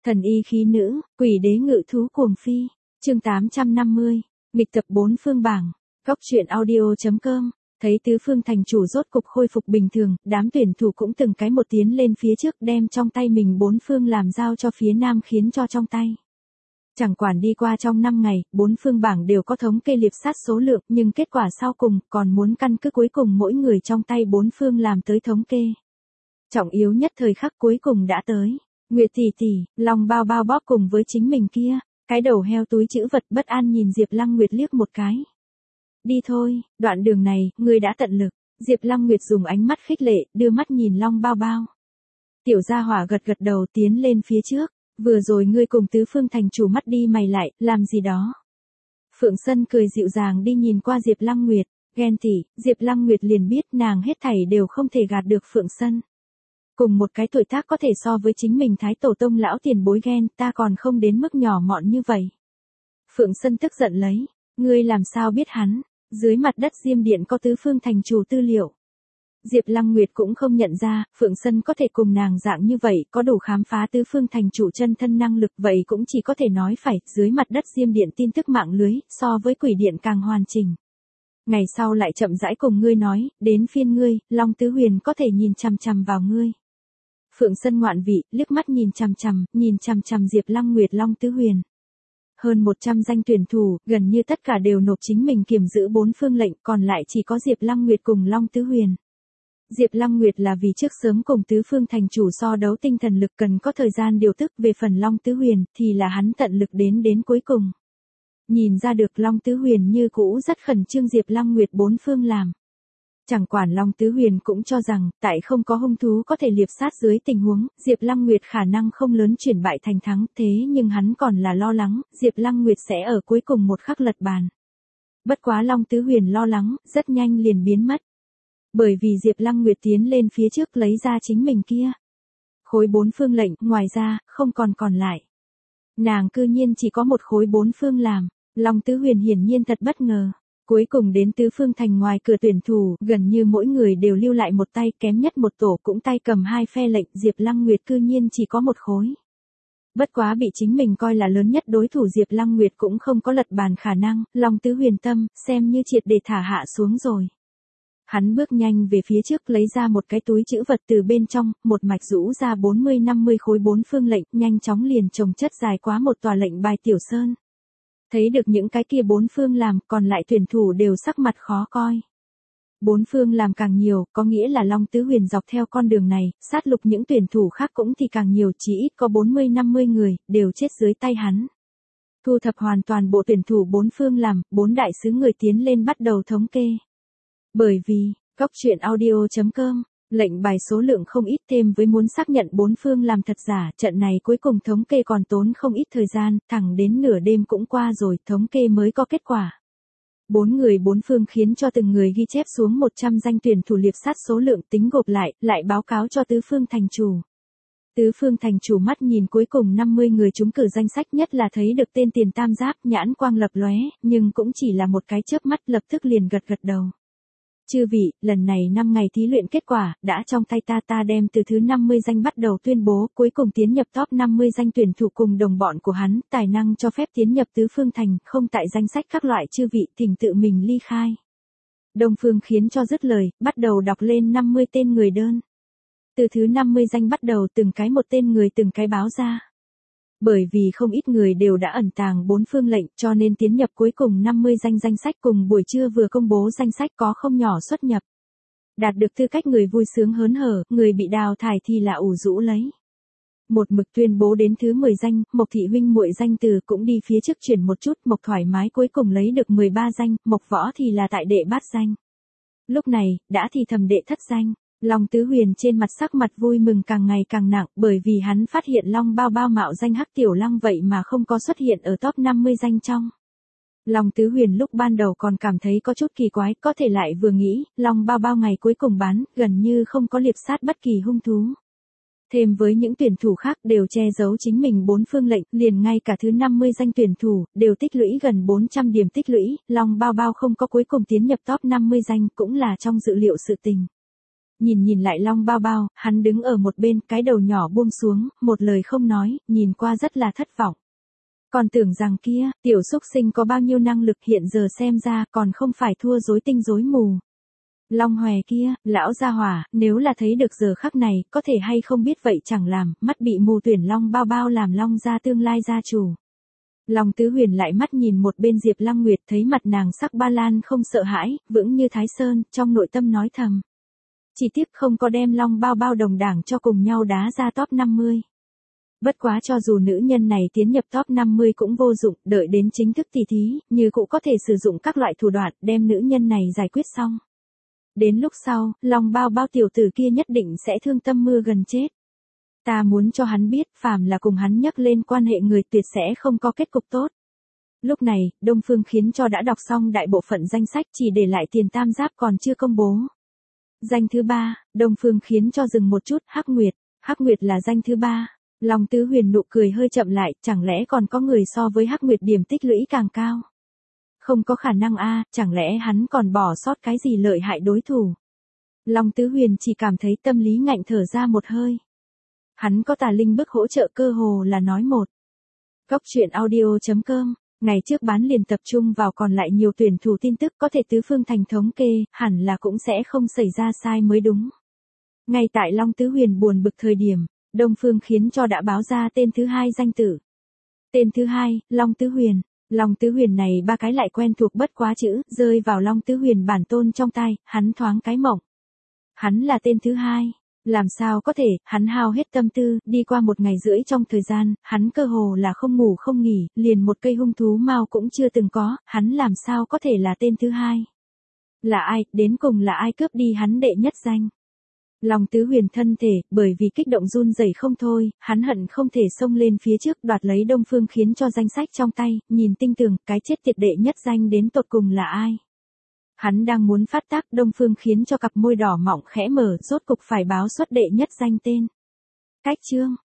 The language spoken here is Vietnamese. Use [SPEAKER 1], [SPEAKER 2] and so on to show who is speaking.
[SPEAKER 1] Thần y khí nữ, quỷ đế ngự thú cuồng phi. Chương 850. Nghịch tập 4 phương bảng. Góc truyện audio.com. Thấy tứ phương thành chủ rốt cục khôi phục bình thường, đám tuyển thủ cũng từng cái một tiến lên phía trước đem trong tay mình 4 phương làm giao cho phía nam khiến cho trong tay. Chẳng quản đi qua trong 5 ngày, 4 phương bảng đều có thống kê liệp sát số lượng, nhưng kết quả sau cùng còn muốn căn cứ cuối cùng mỗi người trong tay 4 phương làm tới thống kê. Trọng yếu nhất thời khắc cuối cùng đã tới. Nguyệt tỷ tỷ, lòng bao bao bóp cùng với chính mình kia, cái đầu heo túi chữ vật bất an nhìn Diệp Lăng Nguyệt liếc một cái. Đi thôi, đoạn đường này, ngươi đã tận lực. Diệp Lăng Nguyệt dùng ánh mắt khích lệ, đưa mắt nhìn Long Bao Bao. Tiểu gia hỏa gật gật đầu tiến lên phía trước. Vừa rồi ngươi cùng tứ phương thành chủ mắt đi mày lại, làm gì đó? Phượng Sân cười dịu dàng đi nhìn qua Diệp Lăng Nguyệt, ghen tỉ, Diệp Lăng Nguyệt liền biết nàng hết thảy đều không thể gạt được Phượng Sân. Cùng một cái tuổi tác có thể so với chính mình Thái Tổ Tông lão tiền bối ghen, ta còn không đến mức nhỏ mọn như vậy. Phượng Sân tức giận lấy, ngươi làm sao biết hắn, dưới mặt đất Diêm Điện có tứ phương thành chủ tư liệu. Diệp Lăng Nguyệt cũng không nhận ra, Phượng Sân có thể cùng nàng dạng như vậy, có đủ khám phá tứ phương thành chủ chân thân năng lực, vậy cũng chỉ có thể nói phải, dưới mặt đất Diêm Điện tin tức mạng lưới, so với Quỷ Điện càng hoàn chỉnh. Ngày sau lại chậm rãi cùng ngươi nói, đến phiên ngươi, Long Tứ Huyền có thể nhìn chằm chằm vào ngươi. Phượng Sân ngoạn vị, liếc mắt nhìn chằm chằm Diệp Lăng Nguyệt Long Tứ Huyền. Hơn 100 danh tuyển thủ, gần như tất cả đều nộp chính mình kiểm giữ 4 phương lệnh, còn lại chỉ có Diệp Lăng Nguyệt cùng Long Tứ Huyền. Diệp Lăng Nguyệt là vì trước sớm cùng tứ phương thành chủ so đấu tinh thần lực cần có thời gian điều tức, về phần Long Tứ Huyền thì là hắn tận lực đến cuối cùng. Nhìn ra được Long Tứ Huyền như cũ rất khẩn trương Diệp Lăng Nguyệt 4 phương làm. Chẳng quản Long Tứ Huyền cũng cho rằng, tại không có hung thú có thể liệp sát dưới tình huống, Diệp Lăng Nguyệt khả năng không lớn chuyển bại thành thắng, thế nhưng hắn còn là lo lắng, Diệp Lăng Nguyệt sẽ ở cuối cùng một khắc lật bàn. Bất quá Long Tứ Huyền lo lắng, rất nhanh liền biến mất. Bởi vì Diệp Lăng Nguyệt tiến lên phía trước lấy ra chính mình kia. Khối 4 phương lệnh, ngoài ra, không còn lại. Nàng cư nhiên chỉ có một khối 4 phương làm, Long Tứ Huyền hiển nhiên thật bất ngờ. Cuối cùng đến tứ phương thành ngoài cửa tuyển thủ, gần như mỗi người đều lưu lại một tay, kém nhất một tổ cũng tay cầm 2 phe lệnh, Diệp Lăng Nguyệt cư nhiên chỉ có một khối. Bất quá bị chính mình coi là lớn nhất đối thủ Diệp Lăng Nguyệt cũng không có lật bàn khả năng, Long Tứ Huyền tâm, xem như triệt để thả hạ xuống rồi. Hắn bước nhanh về phía trước lấy ra một cái túi trữ vật từ bên trong, một mạch rũ ra 40-50 khối 4 phương lệnh, nhanh chóng liền chồng chất dài quá một tòa lệnh bài tiểu sơn. Thấy được những cái kia 4 phương làm, còn lại tuyển thủ đều sắc mặt khó coi. 4 phương làm càng nhiều, có nghĩa là Long Tứ Huyền dọc theo con đường này, sát lục những tuyển thủ khác cũng thì càng nhiều, chỉ ít có 40-50 người, đều chết dưới tay hắn. Thu thập hoàn toàn bộ tuyển thủ 4 phương làm, 4 đại sứ người tiến lên bắt đầu thống kê. Bởi vì, góc truyện audio.com, lệnh bài số lượng không ít thêm với muốn xác nhận 4 phương làm thật giả, trận này cuối cùng thống kê còn tốn không ít thời gian, thẳng đến nửa đêm cũng qua rồi, thống kê mới có kết quả. 4 người 4 phương khiến cho từng người ghi chép xuống 100 danh tuyển thủ liệp sát số lượng tính gộp lại báo cáo cho tứ phương thành chủ. Tứ phương thành chủ mắt nhìn cuối cùng 50 người trúng cử danh sách, nhất là thấy được tên Tiền Tam Giáp, nhãn quang lập lóe, nhưng cũng chỉ là một cái chớp mắt, lập tức liền gật đầu. Chư vị, lần này 5 ngày thí luyện kết quả, đã trong tay ta đem từ thứ 50 danh bắt đầu tuyên bố, cuối cùng tiến nhập top 50 danh tuyển thủ cùng đồng bọn của hắn, tài năng cho phép tiến nhập tứ phương thành, không tại danh sách các loại, chư vị thỉnh tự mình ly khai. Đông Phương khiến cho dứt lời, bắt đầu đọc lên 50 tên người đơn. Từ thứ 50 danh bắt đầu từng cái một tên người từng cái báo ra. Bởi vì không ít người đều đã ẩn tàng 4 phương lệnh, cho nên tiến nhập cuối cùng 50 danh sách cùng buổi trưa vừa công bố danh sách có không nhỏ xuất nhập. Đạt được tư cách người vui sướng hớn hở, người bị đào thải thì là ủ rũ lấy. Một mực tuyên bố đến thứ 10 danh, Mộc Thị huynh muội danh từ cũng đi phía trước chuyển một chút, Mộc thoải mái cuối cùng lấy được 13 danh, Mộc Võ thì là tại đệ bát danh. Lúc này, đã thì thầm đệ thất danh. Long Tứ Huyền trên mặt sắc mặt vui mừng càng ngày càng nặng, bởi vì hắn phát hiện Long Bao Bao mạo danh Hắc Tiểu Lăng vậy mà không có xuất hiện ở top 50 danh trong. Long Tứ Huyền lúc ban đầu còn cảm thấy có chút kỳ quái, có thể lại vừa nghĩ, Long Bao Bao ngày cuối cùng bán, gần như không có liệp sát bất kỳ hung thú. Thêm với những tuyển thủ khác đều che giấu chính mình 4 phương lệnh, liền ngay cả thứ 50 danh tuyển thủ, đều tích lũy gần 400 điểm tích lũy, Long Bao Bao không có cuối cùng tiến nhập top 50 danh cũng là trong dự liệu sự tình. nhìn lại Long Bao Bao, hắn đứng ở một bên, cái đầu nhỏ buông xuống, một lời không nói, nhìn qua rất là thất vọng. Còn tưởng rằng kia, tiểu xúc sinh có bao nhiêu năng lực hiện giờ xem ra còn không phải thua rối tinh rối mù. Long Hòe kia, lão gia hỏa, nếu là thấy được giờ khắc này, có thể hay không biết vậy chẳng làm, mắt bị mù tuyển Long Bao Bao làm Long gia tương lai gia chủ. Long Tứ Huyền lại mắt nhìn một bên Diệp Lăng Nguyệt thấy mặt nàng sắc ba lan không sợ hãi, vững như Thái Sơn, trong nội tâm nói thầm. Chỉ tiếc không có đem Long Bao Bao đồng đảng cho cùng nhau đá ra top 50. Bất quá cho dù nữ nhân này tiến nhập top 50 cũng vô dụng, đợi đến chính thức tỷ thí, như cũng có thể sử dụng các loại thủ đoạn đem nữ nhân này giải quyết xong. Đến lúc sau, Long Bao Bao tiểu tử kia nhất định sẽ thương tâm mưa gần chết. Ta muốn cho hắn biết, phàm là cùng hắn nhắc lên quan hệ người tuyệt sẽ không có kết cục tốt. Lúc này, Đông Phương khiến cho đã đọc xong đại bộ phận danh sách chỉ để lại Tiền Tam Giáp còn chưa công bố. Danh thứ 3, Đông Phương khiến cho dừng một chút, Hắc Nguyệt. Hắc Nguyệt là danh thứ 3. Long Tứ Huyền nụ cười hơi chậm lại, chẳng lẽ còn có người so với Hắc Nguyệt điểm tích lũy càng cao? Không có khả năng a, chẳng lẽ hắn còn bỏ sót cái gì lợi hại đối thủ? Long Tứ Huyền chỉ cảm thấy tâm lý ngạnh thở ra một hơi. Hắn có tà linh bức hỗ trợ cơ hồ là nói một. Góc truyện audio.com, ngày trước bán liền tập trung vào còn lại nhiều tuyển thủ tin tức có thể tứ phương thành thống kê, hẳn là cũng sẽ không xảy ra sai mới đúng. Ngay tại Long Tứ Huyền buồn bực thời điểm, Đông Phương khiến cho đã báo ra tên thứ 2 danh tử. Tên thứ 2, Long Tứ Huyền. Long Tứ Huyền này ba cái lại quen thuộc bất quá chữ, rơi vào Long Tứ Huyền bản tôn trong tay, hắn thoáng cái mộng. Hắn là tên thứ 2. Làm sao có thể, hắn hao hết tâm tư, đi qua 1 ngày rưỡi trong thời gian, hắn cơ hồ là không ngủ không nghỉ, liền một cây hung thú mao cũng chưa từng có, hắn làm sao có thể là tên thứ 2. Là ai, đến cùng là ai cướp đi hắn đệ nhất danh. Long Tứ Huyền thân thể, bởi vì kích động run rẩy không thôi, hắn hận không thể xông lên phía trước đoạt lấy Đông Phương khiến cho danh sách trong tay, nhìn tinh tường, cái chết tiệt đệ nhất danh đến tột cùng là ai. Hắn đang muốn phát tác, Đông Phương khiến cho cặp môi đỏ mọng khẽ mở, rốt cục phải báo xuất đệ nhất danh tên. Cách chương.